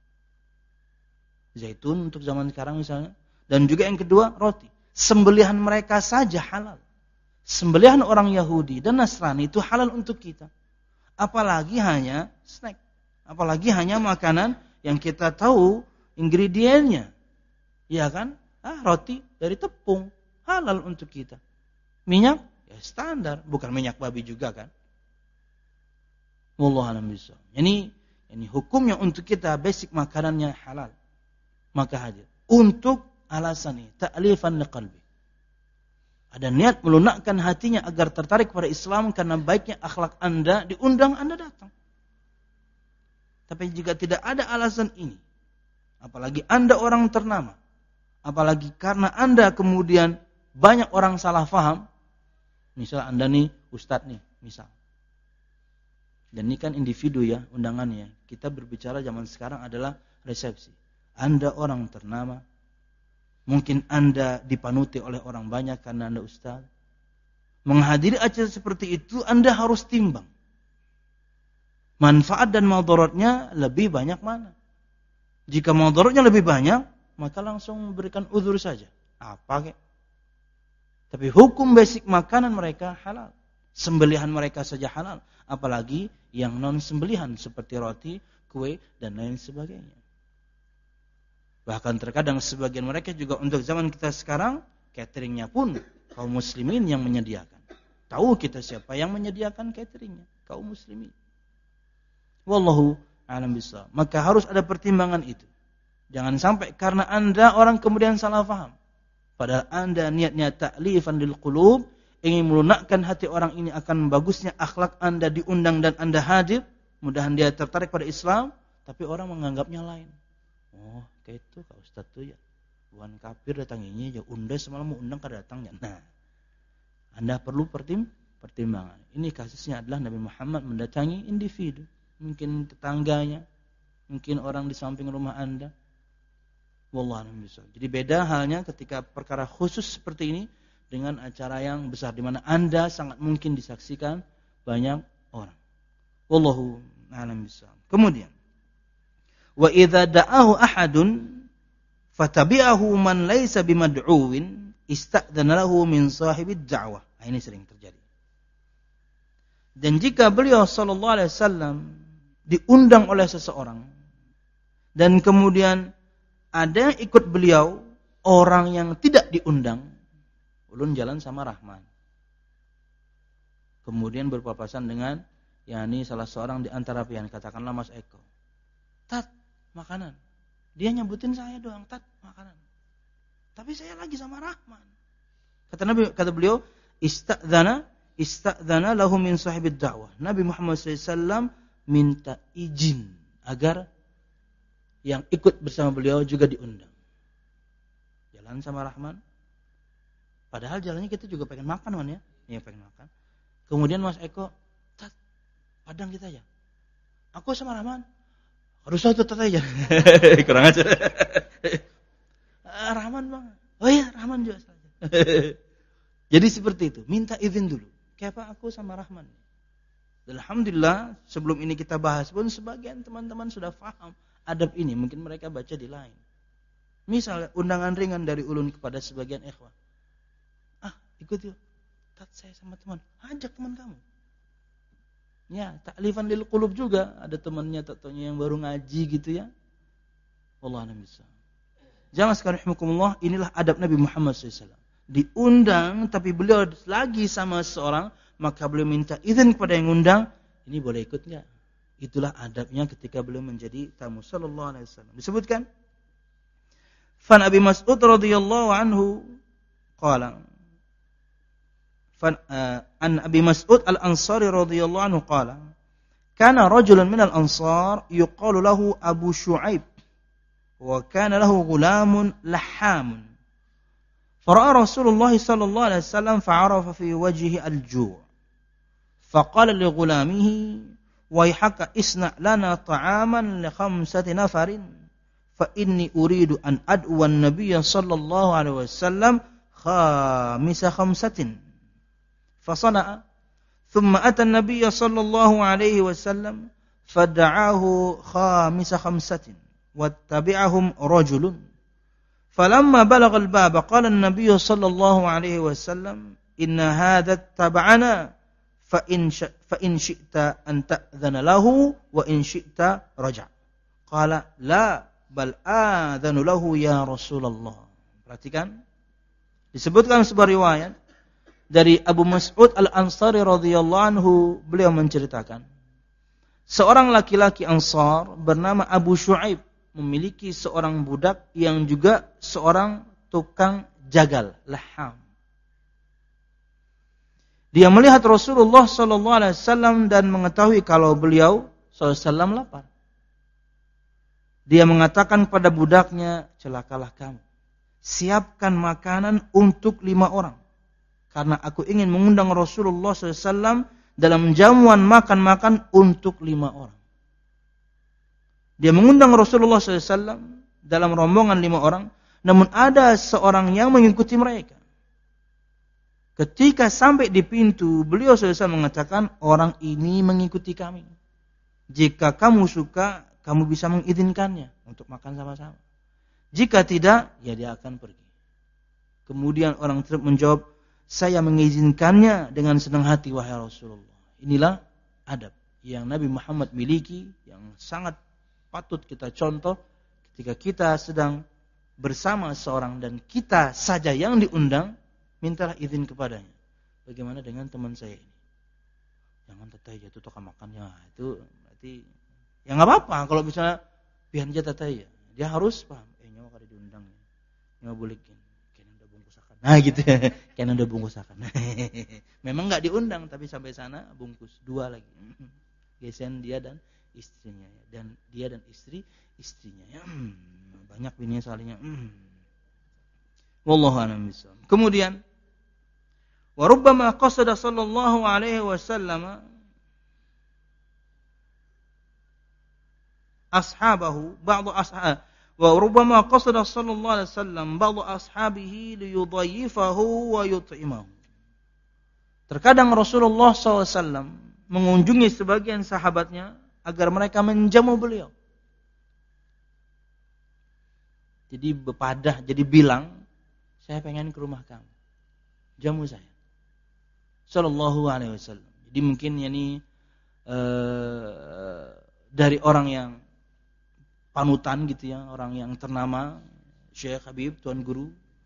zaitun untuk zaman sekarang misalnya. Dan juga yang kedua, roti. Sembelihan mereka saja halal. Sembelihan orang Yahudi dan Nasrani itu halal untuk kita. Apalagi hanya snack. Apalagi hanya makanan yang kita tahu ingredientnya. Ya kan? Roti dari tepung. Halal untuk kita. Minyak, ya standar. Bukan minyak babi juga kan. Wallahu a'lam bishawab. Ini hukumnya untuk kita basic makanannya halal. Maka hadir. Untuk alasan ini, ta'lifan liqalbi. Ada niat melunakkan hatinya agar tertarik pada Islam karena baiknya akhlak Anda, diundang Anda datang. Tapi jika tidak ada alasan ini, apalagi Anda orang ternama, apalagi karena Anda kemudian banyak orang salah faham, misal Anda nih ustadz nih, misal. Dan ini kan individu ya, undangannya. Kita berbicara zaman sekarang adalah resepsi. Anda orang ternama, mungkin Anda dipanuti oleh orang banyak karena Anda ustaz. Menghadiri acara seperti itu Anda harus timbang. Manfaat dan madaratnya lebih banyak mana? Jika madaratnya lebih banyak, maka langsung berikan uzur saja. Apa kek? Tapi hukum basic makanan mereka halal. Sembelihan mereka saja halal. Apalagi yang non sembelihan seperti roti, kue, dan lain sebagainya. Bahkan terkadang sebagian mereka juga untuk zaman kita sekarang cateringnya pun kaum muslimin yang menyediakan. Tahu kita siapa yang menyediakan cateringnya, kaum muslimin. Wallahu a'lam bishawab. Maka harus ada pertimbangan itu. Jangan sampai karena Anda orang kemudian salah faham. Padahal Anda niatnya ta'lifan lil qulub, ingin melunakkan hati orang ini akan bagusnya akhlak Anda diundang dan Anda hadir, mudahan dia tertarik pada Islam, tapi orang menganggapnya lain. Oh, kayak itu Kak Ustaz tuh ya. Bukan kafir datang ini ya undang semalam mau undang kada datangnya. Nah, Anda perlu pertimbangan. Ini kasusnya adalah Nabi Muhammad mendatangi individu, mungkin tetangganya, mungkin orang di samping rumah Anda. Wallahu a'lam bishawab. Jadi beda halnya ketika perkara khusus seperti ini dengan acara yang besar di mana Anda sangat mungkin disaksikan banyak orang. Wallahu a'lam bishawab. Kemudian wa idza da'ahu ahadun fatabi'ahu man laysa bimad'uwin ista'dzana lahu min sahibid da'wah. Nah, ini sering terjadi. Dan jika beliau sallallahu alaihi wasallam diundang oleh seseorang dan kemudian ada yang ikut beliau orang yang tidak diundang, ulun jalan sama Rahman. Kemudian berpapasan dengan yakni salah seorang di antara pihak, katakanlah Mas Eko. Tat, makanan. Dia nyebutin saya doang, tat, makanan. Tapi saya lagi sama Rahman. Kata beliau, ista'dzana lahu min sahibid da'wah. Nabi Muhammad SAW minta izin agar yang ikut bersama beliau juga diundang. Jalan sama Rahman. Padahal jalannya kita juga pengen makan kan ya? Iya pengen makan. Kemudian Mas Eko, tat, padang kita ya. Aku sama Rahman. Harus satu tat aja. Kurang aja. Rahman bang. Oh iya Rahman juga. Jadi seperti itu. Minta izin dulu. Kayak apa aku sama Rahman. Alhamdulillah sebelum ini kita bahas pun sebagian teman-teman sudah paham adab ini. Mungkin mereka baca di lain. Misal undangan ringan dari ulun kepada sebagian ikhwah. Ikut yuk. Tat saya sama teman. Ajak teman kamu. Ya, ta'lifan lil qulub juga. Ada temannya yang baru ngaji gitu ya. Wallahu a'lam bishawab. Jangan sekali rahimakumullah, inilah adab Nabi Muhammad SAW. Diundang tapi beliau lagi sama seorang, maka beliau minta izin kepada yang undang, ini boleh ikut enggak? Itulah adabnya ketika beliau menjadi tamu sallallahu alaihi wasallam. Disebutkan Fan Abi Mas'ud radhiyallahu anhu qala an Abi Mas'ud al-Ansari radhiyallahu anhu qala kana rajulun min al-Ansar yuqalu lahu Abu Syu'aib wa kana lahu ghulamun lahamun fara'a Rasulullah sallallahu alaihi wasallam fa'arafa fi wajhihi al-ju' faqala li ghulamihi wayhaka isna' lana ta'aman li 5 nafarin fa inni uridu an ad'u an-nabiy sallallahu alaihi wasallam khamisa 5 فصنع ثم أتى النبي صلى الله عليه وسلم فدعاه خامس 5 واتبعهم رجل فلما بلغ الباب قال النبي صلى الله عليه وسلم إن هذا اتبعنا فإن شئت أن تأذن له وإن شئت رجع قال لا بل آذن له يا رسول الله. Perhatikan, disebutkan sebuah riwayat dari Abu Mas'ud al-Ansari radhiyallahu anhu, beliau menceritakan seorang laki-laki Ansar bernama Abu Syu'aib memiliki seorang budak yang juga seorang tukang jagal, laham. Dia melihat Rasulullah sallallahu alaihi wasallam dan mengetahui kalau beliau sallallahu alaihi wasallam lapar. Dia mengatakan pada budaknya, celakalah kamu. Siapkan makanan untuk 5 orang. Karena aku ingin mengundang Rasulullah SAW dalam jamuan makan-makan untuk 5 orang. Dia mengundang Rasulullah SAW dalam rombongan 5 orang, namun ada seorang yang mengikuti mereka. Ketika sampai di pintu, beliau SAW mengatakan, orang ini mengikuti kami. Jika kamu suka, kamu bisa mengizinkannya untuk makan sama-sama. Jika tidak, ya dia akan pergi. Kemudian orang tersebut menjawab, saya mengizinkannya dengan senang hati wahai Rasulullah. Inilah adab yang Nabi Muhammad miliki, yang sangat patut kita contoh ketika kita sedang bersama seorang dan kita saja yang diundang, mintalah izin kepadanya. Bagaimana dengan teman saya ini? Jangan teteh jatuh toka makan ya, itu berarti ya enggak apa-apa kalau misalnya pian jatuh teteh ya. Dia harus paham, nyawa kada diundang. Nyawa boleh kena udah bungkusakan. Nah gitu ya. Kena udah bungkusakan. Memang enggak diundang tapi sampai sana bungkus 2 lagi. Gesen dia dan istrinya dan dia dan istrinya ya. Banyak bininya salahnya. Wallahu a'lam bishawab. Kemudian wa rubbama qasada sallallahu alaihi wasallam ashabahu ba'd ashab wa rubbama qasada sallallahu alaihi wasallam ba'd ashabihi liyudayyifahu wa yut'imahu. Terkadang Rasulullah SAW mengunjungi sebagian sahabatnya agar mereka menjamu beliau. Jadi bepadah, jadi bilang, saya pengen ke rumah kamu. Jamu saya. Sallallahu alaihi wasallam. Jadi mungkin ini dari orang yang panutan gitu ya, orang yang ternama, Syekh Habib, Tuan Guru.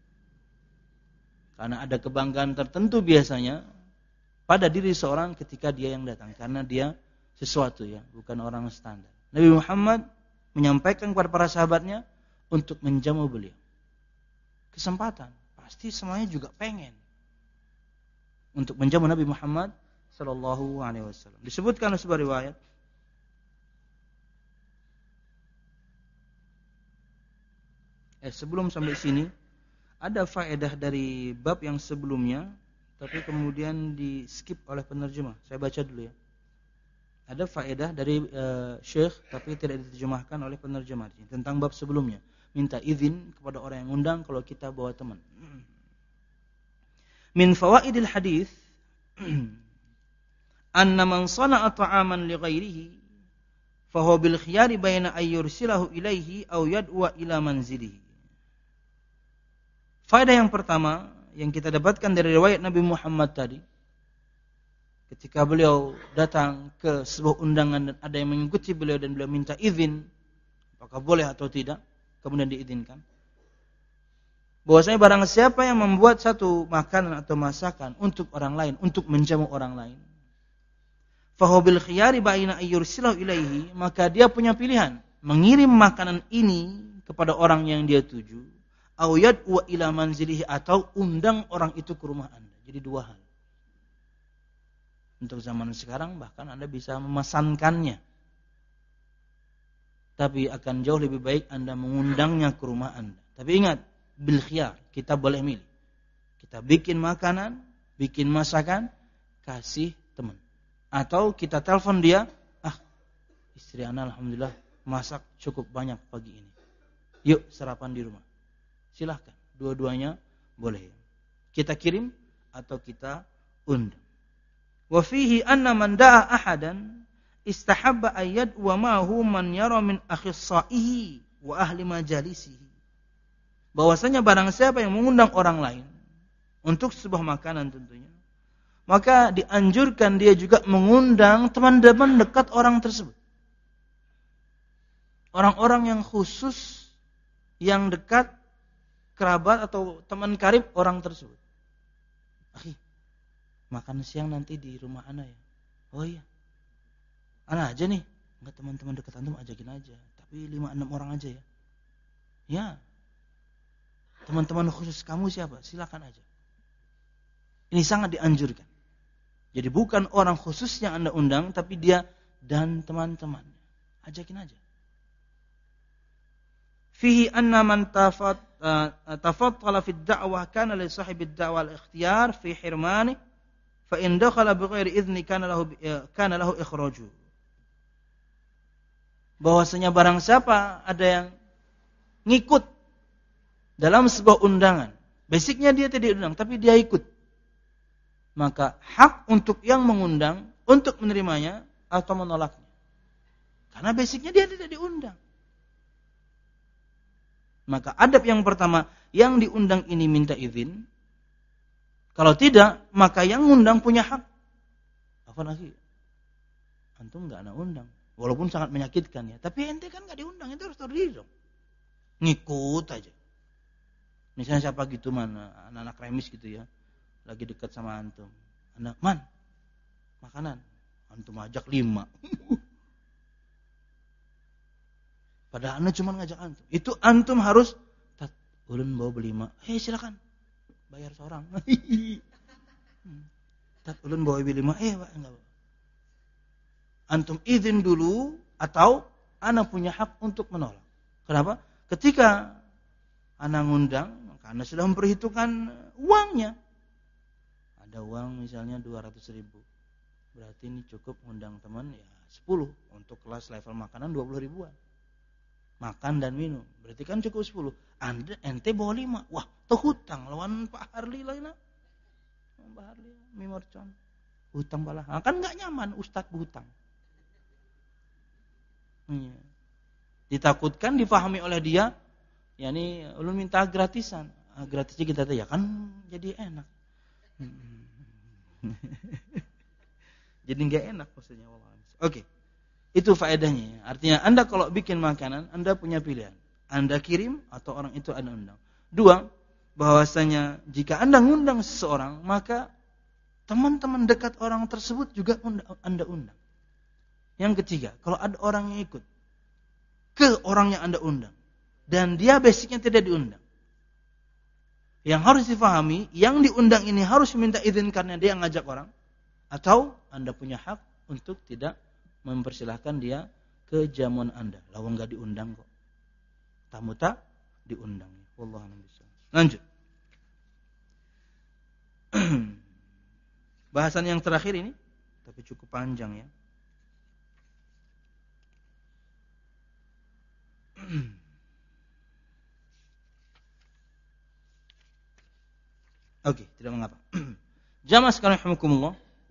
Karena ada kebanggaan tertentu biasanya pada diri seorang ketika dia yang datang. Karena dia sesuatu ya, bukan orang standar. Nabi Muhammad menyampaikan kepada para sahabatnya untuk menjamu beliau. Kesempatan, pasti semuanya juga pengen untuk menjamu Nabi Muhammad sallallahu alaihi wasallam. Disebutkan dalam sebuah riwayat sebelum sampai sini ada faedah dari bab yang sebelumnya tapi kemudian di skip oleh penerjemah. Saya baca dulu ya. Ada faedah dari Syekh tapi tidak diterjemahkan oleh penerjemah tentang bab sebelumnya. Minta izin kepada orang yang undang kalau kita bawa teman. Min fawaidil hadis anna man sana'a ta'aman li ghairihi fa huwa bil khiyari baina ay yursilahu ilaihi aw yad'wa ila manzilihi. Faedah yang pertama yang kita dapatkan dari riwayat Nabi Muhammad tadi, ketika beliau datang ke sebuah undangan dan ada yang mengikuti beliau dan beliau minta izin apakah boleh atau tidak, kemudian diizinkan. Bahwasanya barang siapa yang membuat satu makanan atau masakan untuk orang lain, untuk menjamu orang lain, fahuwa bil khiyari baina ayyursilahu ilaihi, maka dia punya pilihan mengirim makanan ini kepada orang yang dia tuju, aw yad'u ila manzilihi, atau undang orang itu ke rumah Anda. Jadi 2 hal. Untuk zaman sekarang bahkan Anda bisa memesankannya. Tapi akan jauh lebih baik Anda mengundangnya ke rumah Anda. Tapi ingat, bil khiyar, kita boleh milih. Kita bikin makanan, bikin masakan, kasih teman. Atau kita telepon dia, istri Ana alhamdulillah masak cukup banyak pagi ini. Yuk sarapan di rumah. Silahkan, dua-duanya boleh. Kita kirim atau kita undang. Wa fihi anna man da'a ahadan istahabba ayyad wa ma hu man yara min akhissaihi wa ahli majalisihi. Bahwasanya barang siapa yang mengundang orang lain untuk sebuah makanan tentunya, maka dianjurkan dia juga mengundang teman-teman dekat orang tersebut. Orang-orang yang khusus, yang dekat, kerabat atau teman karib orang tersebut. Akhi, makan siang nanti di rumah Ana ya. Oh iya. Ana aja nih. Enggak, teman-teman dekat antum ajakin aja. Tapi 5-6 orang aja ya. Ya. Teman-teman khusus kamu siapa? Silakan aja. Ini sangat dianjurkan. Jadi bukan orang khusus yang Anda undang, tapi dia dan teman-teman. Ajakin aja. Fihi anna man tafattala fi ad-da'wah kana li sahibi ad-da'wah al-ikhtiyar fi hirmani fa in dakhala bighairi idzni kana lahu ikhraju. Bahwasanya barang siapa ada yang ngikut dalam sebuah undangan, basicnya dia tidak diundang tapi dia ikut, maka hak untuk yang mengundang untuk menerimanya atau menolaknya. Karena basicnya dia tidak diundang. Maka adab yang pertama, yang diundang ini minta izin. Kalau tidak, maka yang ngundang punya hak. Apa lagi? Antum enggak ana undang. Walaupun sangat menyakitkan ya, tapi ente kan enggak diundang, ente harus tahu diri dong. Ngikut aja. Misalnya siapa gitu anak-anak remis gitu ya, lagi dekat sama antum. Anak, man, makanan. Antum ajak 5. Padahal anda cuma ngajak antum. Itu antum harus, ulun bawa beli 5. Hei silakan, bayar seorang. Ulun bawa beli 5. Pak, enggak. Antum izin dulu atau ana punya hak untuk menolak. Kenapa? Ketika ana ngundang, maka ana sudah memperhitungkan uangnya. Ada uang misalnya 200.000. Berarti ini cukup ngundang teman ya 10. Untuk kelas level makanan 20 ribuan. Makan dan minum. Berarti kan cukup 10. Ente bawa 5. Wah, tuh hutang lawan Pak Harli lain. Pak Harli, Mimercon. Hutang balah. Nah, kan enggak nyaman ustaz berhutang. Iya. Ditakutkan difahami oleh dia, yakni ulun minta gratisan. Gratisnya kita ya kan jadi enak. Jadi enggak enak maksudnya. Oke. Itu faedahnya. Artinya Anda kalau bikin makanan, Anda punya pilihan. Anda kirim atau orang itu Anda undang. 2, bahwasanya jika Anda ngundang seseorang, maka teman-teman dekat orang tersebut juga Anda undang. Yang ketiga, kalau ada orang yang ikut ke orang yang Anda undang dan dia basicnya tidak diundang, yang harus difahami, yang diundang ini harus minta izin karena dia ngajak orang, atau Anda punya hak untuk tidak mempersilahkan dia ke jamuan Anda. Lawang enggak diundang kok. Tamu tak diundang. Wallahu a'lam bishawab. Lanjut. Bahasan yang terakhir ini tapi cukup panjang ya. Oke, tidak mengapa. Jamaah sekalian rahimakumullah.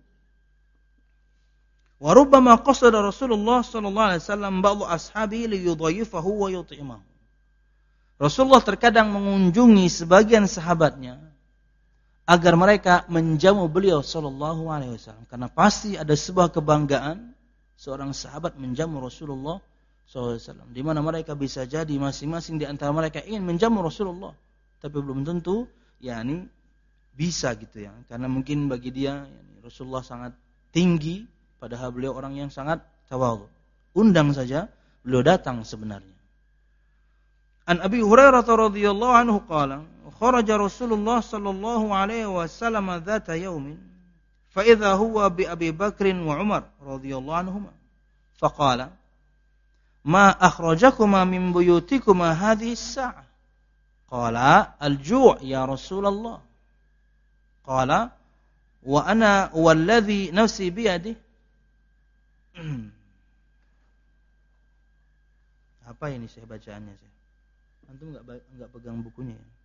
Wa rubbama qasada Rasulullah sallallahu alaihi wasallam ba'd ashabi li yudayyifahu wa yut'imahu. Rasulullah terkadang mengunjungi sebagian sahabatnya agar mereka menjamu beliau sallallahu alaihi wasallam, karena pasti ada sebuah kebanggaan seorang sahabat menjamu Rasulullah SAW, di mana mereka bisa jadi masing-masing di antara mereka ingin menjamu Rasulullah, tapi belum tentu yakni bisa gitu ya, karena mungkin bagi dia yakni Rasulullah sangat tinggi, padahal beliau orang yang sangat tawadhu. Undang saja, beliau datang sebenarnya. An Abi Hurairah radhiyallahu anhu qala, kharaja Rasulullah sallallahu alaihi wasallam dzata yaumin, fa idza huwa bi Abi Bakr wa Umar radhiyallahu anhuma, faqala ma akhrajakuma min buyutikuma hadhihi as-sa'ah? Qala al-ju' ya Rasulullah. Qala wa ana walladhi nafsi biyadihi. Apa ini saya bacaannya saya? Antum enggak pegang bukunya ya?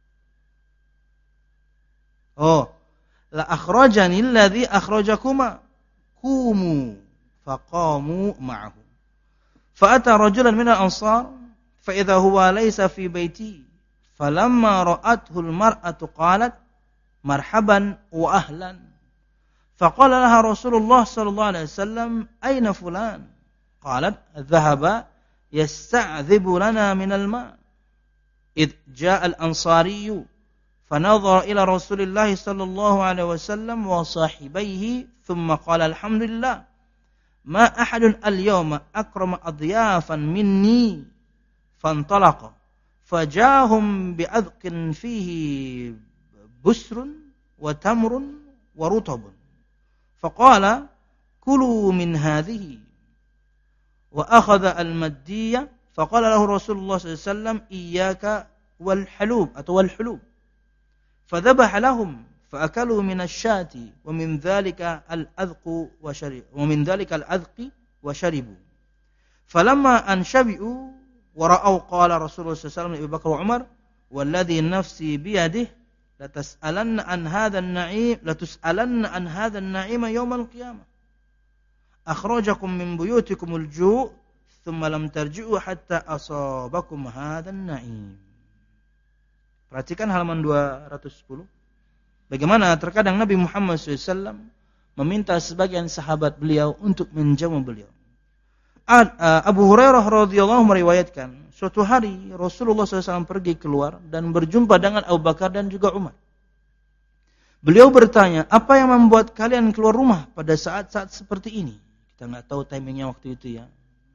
Oh, la akhrajani alladhi akhrajakuma qumu faqamu ma'ahu. فأتى رجلا من الأنصار فإذا هو ليس في بيتي فلما رأته المرأة قالت مرحبا وأهلا فقال لها رسول الله صلى الله عليه وسلم أين فلان؟ قالت ذهب يستعذب لنا من الماء إذ جاء الأنصاري فنظر إلى رسول الله صلى الله عليه وسلم وصاحبيه ثم قال الحمد لله ما أحد اليوم أكرم أضيافا مني فانطلق فجاءهم بأذق فيه بسر وتمر ورطب فقال كلوا من هذه وأخذ المدية فقال له رسول الله صلى الله عليه وسلم إياك والحلوب والحلوب فذبح لهم فأكلوا من الشاة ومن ذلك الأذق وشربوا فلما أن شبعوا ورأوا قال رسول الله صلى الله عليه وسلم لأبي بكر وعمر والذي نفسي بيده لتسألن عن هذا النعيم يوم القيامة أخرجكم من بيوتكم الجوع ثم لم ترجعوا حتى أصابكم هذا النعيم. Perhatikan halaman 210. Bagaimana terkadang Nabi Muhammad SAW meminta sebagian sahabat beliau untuk menjamu beliau. Abu Hurairah radhiyallahu meriwayatkan, suatu hari Rasulullah SAW pergi keluar dan berjumpa dengan Abu Bakar dan juga Umar. Beliau bertanya, apa yang membuat kalian keluar rumah pada saat-saat seperti ini? Kita nggak tahu timingnya waktu itu ya.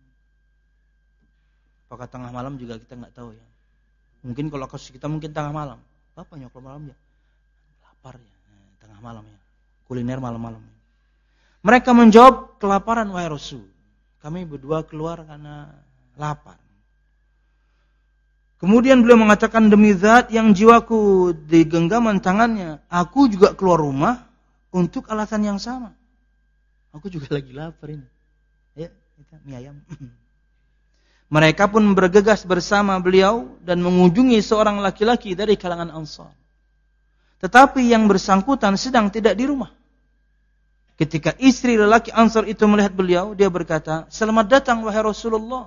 Apakah tengah malam juga kita nggak tahu ya. Mungkin kalau kasus kita mungkin tengah malam. Apa nyok malam ya? Lapar ya, tengah malam ya. Kuliner malam-malam. Mereka menjawab, kelaparan wahai Rasul. Kami berdua keluar karena lapar. Kemudian beliau mengatakan, demi zat yang jiwaku di genggaman tangannya, aku juga keluar rumah untuk alasan yang sama. Aku juga lagi lapar ini. Ya, kita mie ayam. Mereka pun bergegas bersama beliau dan mengunjungi seorang laki-laki dari kalangan Ansar. Tetapi yang bersangkutan sedang tidak di rumah. Ketika istri lelaki Ansar itu melihat beliau, dia berkata, selamat datang wahai Rasulullah.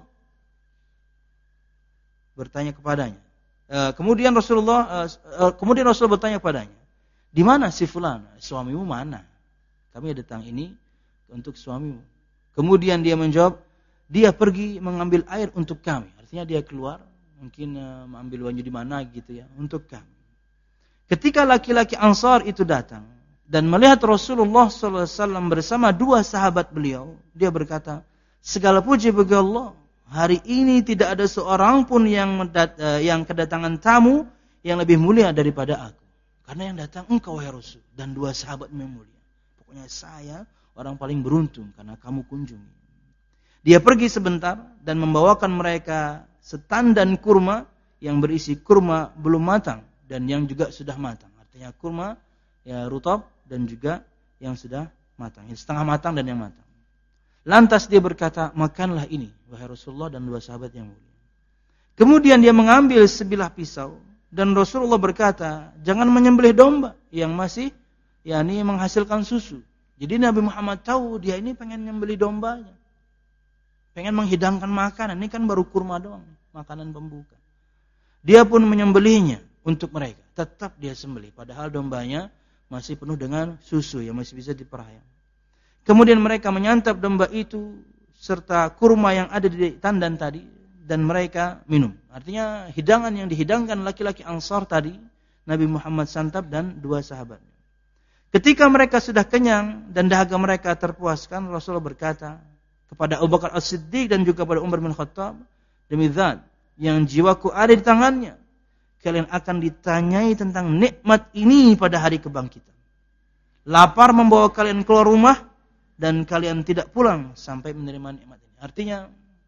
Bertanya kepadanya. Kemudian Rasul bertanya kepadanya, di mana si fulan? Suamimu mana? Kami datang ini untuk suamimu. Kemudian dia menjawab, dia pergi mengambil air untuk kami. Artinya dia keluar, mungkin mengambil wajah di mana gitu ya, untuk kami. Ketika laki-laki Ansar itu datang dan melihat Rasulullah SAW bersama dua sahabat beliau, dia berkata, segala puji bagi Allah, hari ini tidak ada seorang pun yang kedatangan tamu yang lebih mulia daripada aku. Karena yang datang engkau wahai Rasul dan dua sahabat yang mulia. Pokoknya saya orang paling beruntung karena kamu kunjungi. Dia pergi sebentar dan membawakan mereka setandan kurma yang berisi kurma belum matang dan yang juga sudah matang. Artinya kurma ya rutab dan juga yang sudah matang. Yang setengah matang dan yang matang. Lantas dia berkata, makanlah ini wahai Rasulullah dan dua sahabat yang mulia. Kemudian dia mengambil sebilah pisau dan Rasulullah berkata, jangan menyembelih domba yang masih menghasilkan susu. Jadi Nabi Muhammad tahu dia ini pengen nyembelih dombanya. Pengen menghidangkan makanan, ini kan baru kurma doang, makanan pembuka. Dia pun menyembelihnya untuk mereka. Tetap dia sembelih, padahal dombanya masih penuh dengan susu yang masih bisa diperayam. Kemudian mereka menyantap domba itu serta kurma yang ada di tandan tadi dan mereka minum. Artinya hidangan yang dihidangkan laki-laki Ansar tadi, Nabi Muhammad santap dan dua sahabatnya. Ketika mereka sudah kenyang dan dahaga mereka terpuaskan, Rasulullah berkata kepada Abu Bakar As-Siddiq dan juga kepada Umar bin Khattab, demi zat yang jiwaku ada di tangannya, kalian akan ditanyai tentang nikmat ini pada hari kebangkitan. Lapar membawa kalian keluar rumah dan kalian tidak pulang sampai menerima nikmat ini. Artinya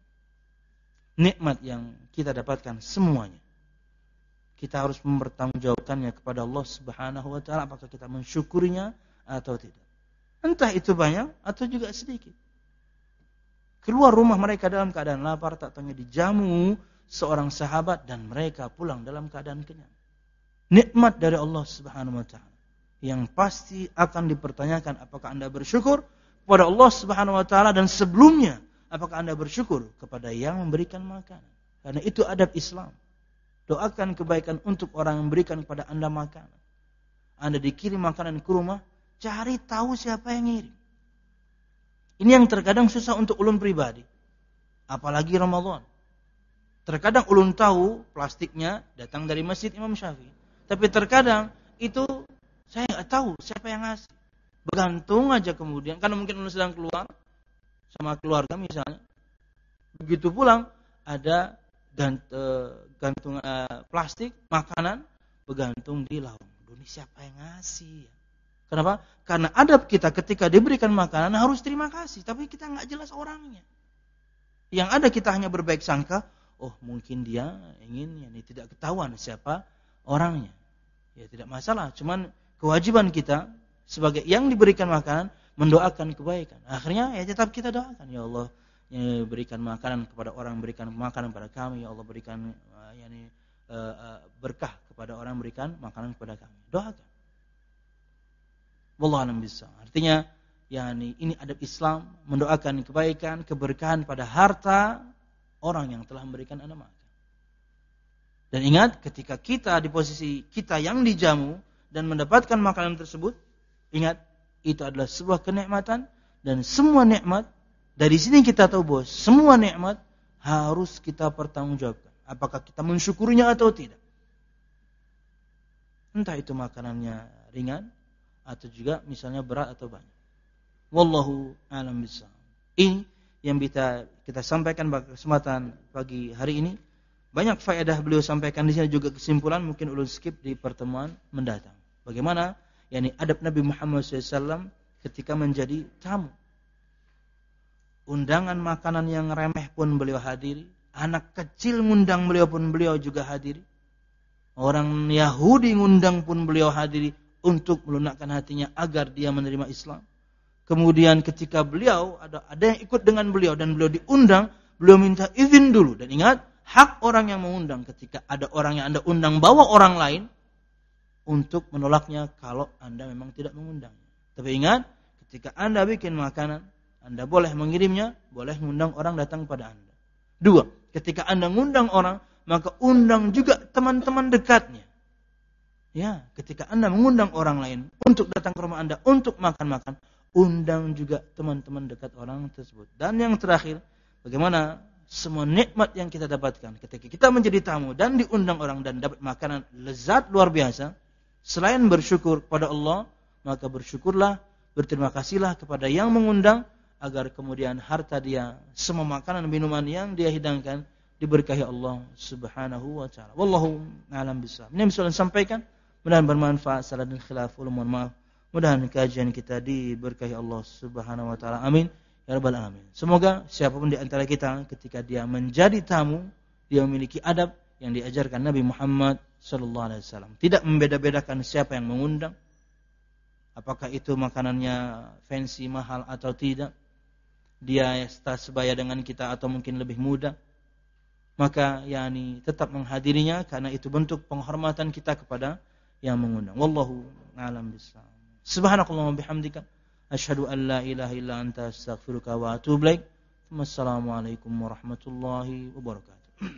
nikmat yang kita dapatkan semuanya kita harus mempertanggungjawabkannya kepada Allah Subhanahu wa taala, apakah kita mensyukurinya atau tidak. Entah itu banyak atau juga sedikit. Keluar rumah mereka dalam keadaan lapar, tak tanya dijamu seorang sahabat dan mereka pulang dalam keadaan kenyang. Nikmat dari Allah Subhanahu wa taala yang pasti akan dipertanyakan, apakah Anda bersyukur kepada Allah Subhanahu wa taala, dan sebelumnya apakah Anda bersyukur kepada yang memberikan makanan. Karena itu adab Islam. Doakan kebaikan untuk orang yang memberikan kepada Anda makanan. Anda dikirim makanan ke rumah, cari tahu siapa yang ngirim. Ini yang terkadang susah untuk ulun pribadi. Apalagi Ramadan. Terkadang ulun tahu plastiknya datang dari Masjid Imam Syafi'i. Tapi terkadang itu saya nggak tahu siapa yang ngasih. Bergantung aja kemudian. Karena mungkin ulun sedang keluar sama keluarga misalnya. Begitu pulang ada gantung plastik makanan bergantung di lawang. Ini siapa yang ngasih? Kenapa? Karena adab kita ketika diberikan makanan harus terima kasih, tapi kita nggak jelas orangnya. Yang ada kita hanya berbaik sangka, oh mungkin dia ingin, tidak ketahuan siapa orangnya. Ya tidak masalah, cuman kewajiban kita sebagai yang diberikan makanan mendoakan kebaikan. Akhirnya ya tetap kita doakan, ya Allah, ya, berikan makanan kepada orang, berikan makanan kepada kami, ya Allah berikan berkah kepada orang, berikan makanan kepada kami. Doakan. Wallahu a'lam bishawab. Artinya ini adab Islam, mendoakan kebaikan, keberkahan pada harta orang yang telah memberikan Anda makan. Dan ingat, ketika kita di posisi kita yang dijamu dan mendapatkan makanan tersebut, ingat itu adalah sebuah kenikmatan dan semua nikmat Dari sini kita tahu bahwa semua nikmat harus kita pertanggungjawabkan. Apakah kita mensyukurinya atau tidak. Entah itu makanannya ringan atau juga misalnya berat atau banyak. Wallahu a'lam bishawab. Ini yang bisa kita sampaikan pada kesempatan pagi hari ini. Banyak faedah beliau sampaikan di sini juga kesimpulan mungkin ulun skip di pertemuan mendatang. Bagaimana yakni adab Nabi Muhammad SAW ketika menjadi tamu. Undangan makanan yang remeh pun beliau hadiri, anak kecil ngundang beliau pun beliau juga hadiri. Orang Yahudi ngundang pun beliau hadiri untuk melunakkan hatinya agar dia menerima Islam. Kemudian ketika beliau ada yang ikut dengan beliau dan beliau diundang, beliau minta izin dulu. Dan ingat, hak orang yang mengundang ketika ada orang yang Anda undang bawa orang lain untuk menolaknya kalau Anda memang tidak mengundang. Tapi ingat, ketika Anda bikin makanan, Anda boleh mengirimnya, boleh mengundang orang datang pada Anda. 2, ketika Anda mengundang orang, maka undang juga teman-teman dekatnya. Ya, ketika Anda mengundang orang lain untuk datang ke rumah Anda untuk makan-makan, undang juga teman-teman dekat orang tersebut. Dan yang terakhir, bagaimana semua nikmat yang kita dapatkan ketika kita menjadi tamu dan diundang orang dan dapat makanan lezat luar biasa, selain bersyukur kepada Allah, maka bersyukurlah, berterima kasihlah kepada yang mengundang agar kemudian harta dia, semua makanan minuman yang dia hidangkan diberkahi Allah Subhanahu wa taala. Wallahu a'lam bishawab. Ini yang bisa saya sampaikan, mudah-mudahan bermanfaat. Salah dan khilaf, mohon maaf. Mudah-mudahan kajian kita diberkahi Allah Subhanahu wa taala. Amin ya rabbal alamin. Semoga siapapun di antara kita ketika dia menjadi tamu, dia memiliki adab yang diajarkan Nabi Muhammad sallallahu alaihi wasallam. Tidak membeda-bedakan siapa yang mengundang. Apakah itu makanannya fancy, mahal atau tidak. Dia sebaya dengan kita atau mungkin lebih muda. Maka yakni tetap menghadirinya karena itu bentuk penghormatan kita kepada yang mengundang. Wallahu a'lam bishawab. Subhanakallahumma bihamdika asyhadu an la ilaha illa anta astaghfiruka wa atubu ilaik. Wassalamualaikum warahmatullahi wabarakatuh.